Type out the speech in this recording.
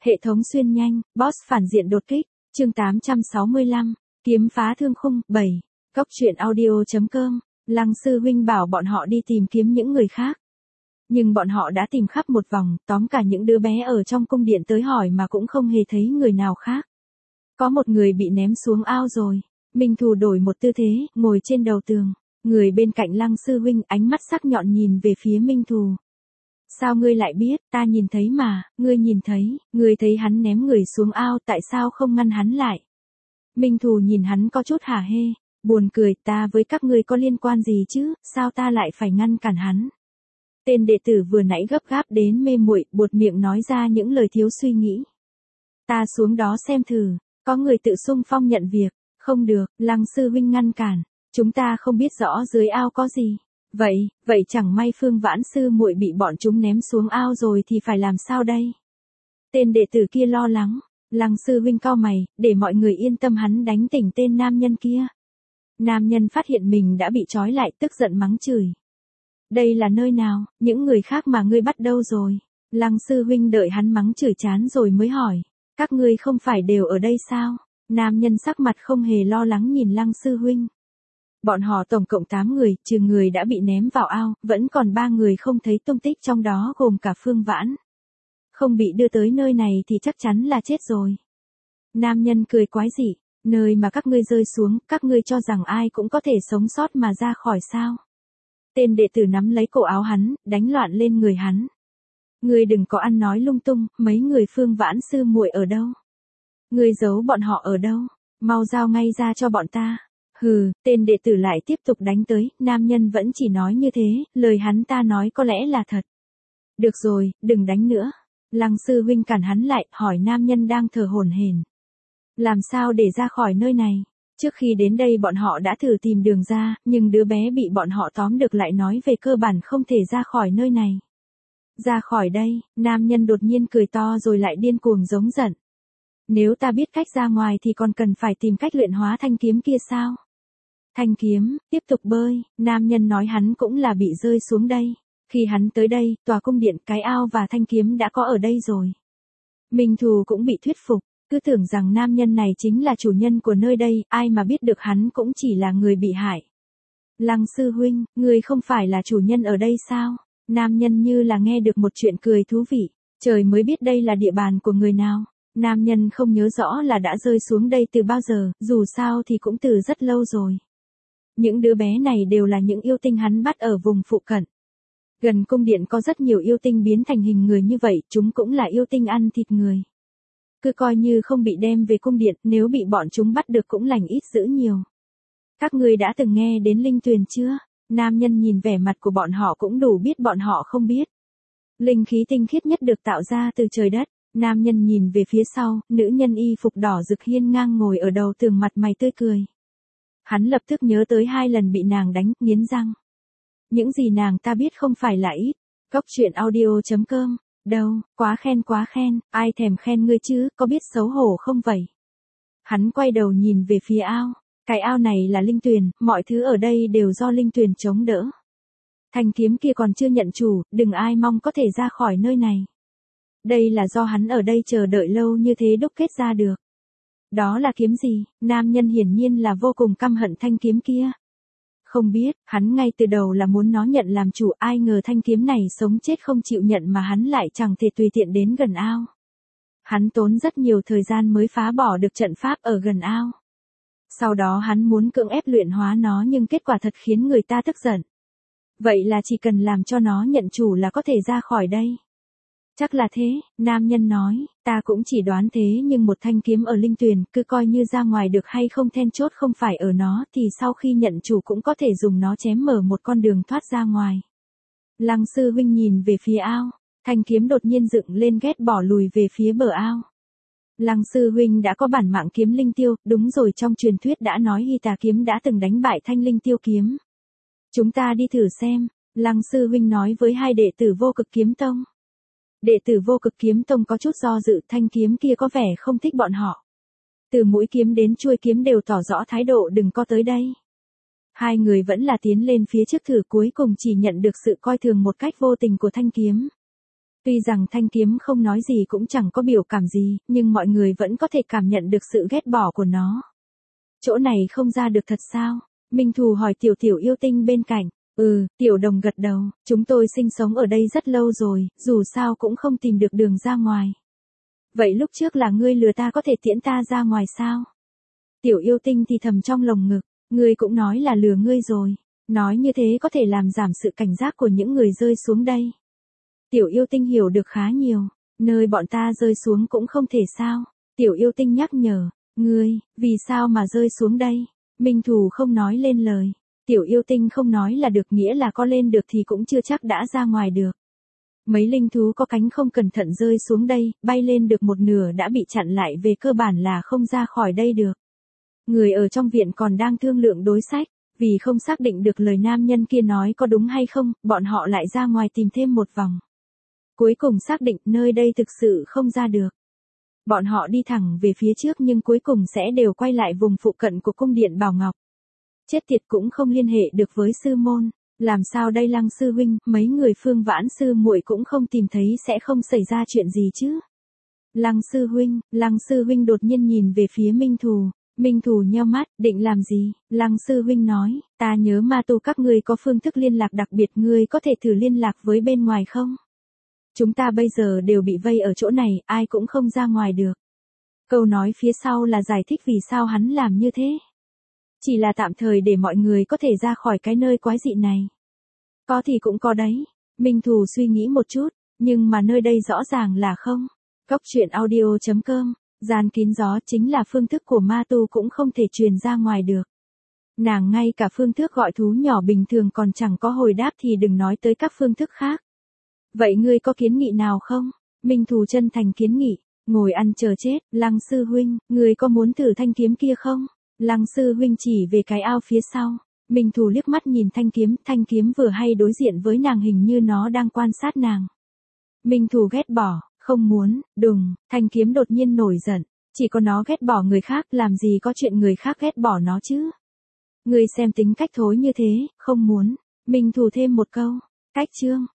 Hệ thống xuyên nhanh, boss phản diện đột kích, chương 865, kiếm phá thương khung, 7, Cốc truyện audio.com, Lăng sư huynh bảo bọn họ đi tìm kiếm những người khác. Nhưng bọn họ đã tìm khắp một vòng, tóm cả những đứa bé ở trong cung điện tới hỏi mà cũng không hề thấy người nào khác. Có một người bị ném xuống ao rồi. Minh Thù đổi một tư thế, ngồi trên đầu tường. Người bên cạnh Lăng sư huynh ánh mắt sắc nhọn nhìn về phía Minh Thù. Sao ngươi lại biết, ta nhìn thấy mà, ngươi nhìn thấy, ngươi thấy hắn ném người xuống ao, tại sao không ngăn hắn lại? Minh Thù nhìn hắn có chút hả hê, buồn cười, ta với các ngươi có liên quan gì chứ, sao ta lại phải ngăn cản hắn? Tên đệ tử vừa nãy gấp gáp đến mê muội, buột miệng nói ra những lời thiếu suy nghĩ. Ta xuống đó xem thử, có người tự xung phong nhận việc, không được, Lăng sư huynh ngăn cản, chúng ta không biết rõ dưới ao có gì. Vậy chẳng may Phương Vãn sư muội bị bọn chúng ném xuống ao rồi thì phải làm sao đây? Tên đệ tử kia lo lắng, Lăng sư huynh cau mày, để mọi người yên tâm hắn đánh tỉnh tên nam nhân kia. Nam nhân phát hiện mình đã bị trói lại, tức giận mắng chửi. Đây là nơi nào, những người khác mà ngươi bắt đâu rồi? Lăng sư huynh đợi hắn mắng chửi chán rồi mới hỏi, các ngươi không phải đều ở đây sao? Nam nhân sắc mặt không hề lo lắng nhìn Lăng sư huynh. Bọn họ tổng cộng 8 người, trừ người đã bị ném vào ao, vẫn còn 3 người không thấy tung tích, trong đó gồm cả Phương Vãn. Không bị đưa tới nơi này thì chắc chắn là chết rồi. Nam nhân cười quái dị, nơi mà các ngươi rơi xuống, các ngươi cho rằng ai cũng có thể sống sót mà ra khỏi sao? Tên đệ tử nắm lấy cổ áo hắn, đánh loạn lên người hắn. Ngươi đừng có ăn nói lung tung, mấy người Phương Vãn sư muội ở đâu? Ngươi giấu bọn họ ở đâu? Mau giao ngay ra cho bọn ta. Hừ, tên đệ tử lại tiếp tục đánh tới, nam nhân vẫn chỉ nói như thế, lời hắn ta nói có lẽ là thật. Được rồi, đừng đánh nữa. Lăng sư huynh cản hắn lại, hỏi nam nhân đang thở hổn hển. Làm sao để ra khỏi nơi này? Trước khi đến đây bọn họ đã thử tìm đường ra, nhưng đứa bé bị bọn họ tóm được lại nói về cơ bản không thể ra khỏi nơi này. Ra khỏi đây, nam nhân đột nhiên cười to rồi lại điên cuồng giống giận. Nếu ta biết cách ra ngoài thì còn cần phải tìm cách luyện hóa thanh kiếm kia sao? Thanh kiếm, tiếp tục bơi, nam nhân nói hắn cũng là bị rơi xuống đây. Khi hắn tới đây, tòa cung điện, cái ao và thanh kiếm đã có ở đây rồi. Minh Thù cũng bị thuyết phục, cứ tưởng rằng nam nhân này chính là chủ nhân của nơi đây, ai mà biết được hắn cũng chỉ là người bị hại. Lăng sư huynh, người không phải là chủ nhân ở đây sao? Nam nhân như là nghe được một chuyện cười thú vị, trời mới biết đây là địa bàn của người nào. Nam nhân không nhớ rõ là đã rơi xuống đây từ bao giờ, dù sao thì cũng từ rất lâu rồi. Những đứa bé này đều là những yêu tinh hắn bắt ở vùng phụ cận. Gần cung điện có rất nhiều yêu tinh biến thành hình người như vậy, chúng cũng là yêu tinh ăn thịt người. Cứ coi như không bị đem về cung điện, nếu bị bọn chúng bắt được cũng lành ít dữ nhiều. Các ngươi đã từng nghe đến linh tuyền chưa? Nam nhân nhìn vẻ mặt của bọn họ cũng đủ biết bọn họ không biết. Linh khí tinh khiết nhất được tạo ra từ trời đất. Nam nhân nhìn về phía sau, nữ nhân y phục đỏ rực hiên ngang ngồi ở đầu tường mặt mày tươi cười. Hắn lập tức nhớ tới 2 lần bị nàng đánh, nghiến răng. Những gì nàng ta biết không phải là ít. Cốc truyện audio.com, đâu, quá khen, ai thèm khen ngươi chứ, có biết xấu hổ không vậy? Hắn quay đầu nhìn về phía ao, cái ao này là linh tuyền, mọi thứ ở đây đều do linh tuyền chống đỡ. Thanh kiếm kia còn chưa nhận chủ, đừng ai mong có thể ra khỏi nơi này. Đây là do hắn ở đây chờ đợi lâu như thế đúc kết ra được. Đó là kiếm gì? Nam nhân hiển nhiên là vô cùng căm hận thanh kiếm kia. Không biết, hắn ngay từ đầu là muốn nó nhận làm chủ, ai ngờ thanh kiếm này sống chết không chịu nhận mà hắn lại chẳng thể tùy tiện đến gần ao. Hắn tốn rất nhiều thời gian mới phá bỏ được trận pháp ở gần ao. Sau đó hắn muốn cưỡng ép luyện hóa nó nhưng kết quả thật khiến người ta tức giận. Vậy là chỉ cần làm cho nó nhận chủ là có thể ra khỏi đây. Chắc là thế, nam nhân nói, ta cũng chỉ đoán thế nhưng một thanh kiếm ở linh tuyền, cứ coi như ra ngoài được hay không then chốt không phải ở nó thì sau khi nhận chủ cũng có thể dùng nó chém mở một con đường thoát ra ngoài. Lăng sư huynh nhìn về phía ao, thanh kiếm đột nhiên dựng lên ghét bỏ lùi về phía bờ ao. Lăng sư huynh đã có bản mạng kiếm linh tiêu, đúng rồi trong truyền thuyết đã nói Hy Tà kiếm đã từng đánh bại thanh linh tiêu kiếm. Chúng ta đi thử xem, Lăng sư huynh nói với 2 đệ tử Vô Cực Kiếm Tông. Đệ tử Vô Cực Kiếm Tông có chút do dự, thanh kiếm kia có vẻ không thích bọn họ. Từ mũi kiếm đến chuôi kiếm đều tỏ rõ thái độ đừng có tới đây. 2 người vẫn là tiến lên phía trước thử, cuối cùng chỉ nhận được sự coi thường một cách vô tình của thanh kiếm. Tuy rằng thanh kiếm không nói gì cũng chẳng có biểu cảm gì, nhưng mọi người vẫn có thể cảm nhận được sự ghét bỏ của nó. Chỗ này không ra được thật sao? Minh Thù hỏi Tiểu Tiểu yêu tinh bên cạnh. Tiểu Đồng gật đầu, chúng tôi sinh sống ở đây rất lâu rồi, dù sao cũng không tìm được đường ra ngoài. Vậy lúc trước là ngươi lừa ta có thể tiễn ta ra ngoài sao? Tiểu yêu tinh thì thầm trong lồng ngực, ngươi cũng nói là lừa ngươi rồi. Nói như thế có thể làm giảm sự cảnh giác của những người rơi xuống đây. Tiểu yêu tinh hiểu được khá nhiều, nơi bọn ta rơi xuống cũng không thể sao. Tiểu yêu tinh nhắc nhở, ngươi, vì sao mà rơi xuống đây? Minh Thù không nói lên lời. Tiểu yêu tinh không nói là được, nghĩa là có lên được thì cũng chưa chắc đã ra ngoài được. Mấy linh thú có cánh không cẩn thận rơi xuống đây, bay lên được một nửa đã bị chặn lại, về cơ bản là không ra khỏi đây được. Người ở trong viện còn đang thương lượng đối sách, vì không xác định được lời nam nhân kia nói có đúng hay không, bọn họ lại ra ngoài tìm thêm một vòng. Cuối cùng xác định nơi đây thực sự không ra được. Bọn họ đi thẳng về phía trước nhưng cuối cùng sẽ đều quay lại vùng phụ cận của cung điện Bảo Ngọc. Chết tiệt, cũng không liên hệ được với sư môn. Làm sao đây Lăng sư huynh, mấy người Phương Vãn sư muội cũng không tìm thấy, sẽ không xảy ra chuyện gì chứ? Lăng sư huynh đột nhiên nhìn về phía Minh Thù. Minh Thù nheo mắt, định làm gì? Lăng sư huynh nói, ta nhớ ma tu các ngươi có phương thức liên lạc đặc biệt, ngươi có thể thử liên lạc với bên ngoài không? Chúng ta bây giờ đều bị vây ở chỗ này, ai cũng không ra ngoài được. Câu nói phía sau là giải thích vì sao hắn làm như thế. Chỉ là tạm thời để mọi người có thể ra khỏi cái nơi quái dị này. Có thì cũng có đấy. Minh Thù suy nghĩ một chút, nhưng mà nơi đây rõ ràng là không. Cốc truyện audio.com, gian kín gió chính là phương thức của ma tu cũng không thể truyền ra ngoài được. Nàng ngay cả phương thức gọi thú nhỏ bình thường còn chẳng có hồi đáp thì đừng nói tới các phương thức khác. Vậy ngươi có kiến nghị nào không? Minh Thù chân thành kiến nghị, ngồi ăn chờ chết. Lăng sư huynh, ngươi có muốn thử thanh kiếm kia không? Lăng sư huynh chỉ về cái ao phía sau. Minh Thù liếc mắt nhìn thanh kiếm vừa hay đối diện với nàng, hình như nó đang quan sát nàng. Minh Thù ghét bỏ, không muốn. Đùng, thanh kiếm đột nhiên nổi giận, chỉ có nó ghét bỏ người khác, làm gì có chuyện người khác ghét bỏ nó chứ? Ngươi xem tính cách thối như thế, không muốn. Minh Thù thêm một câu, cách chương.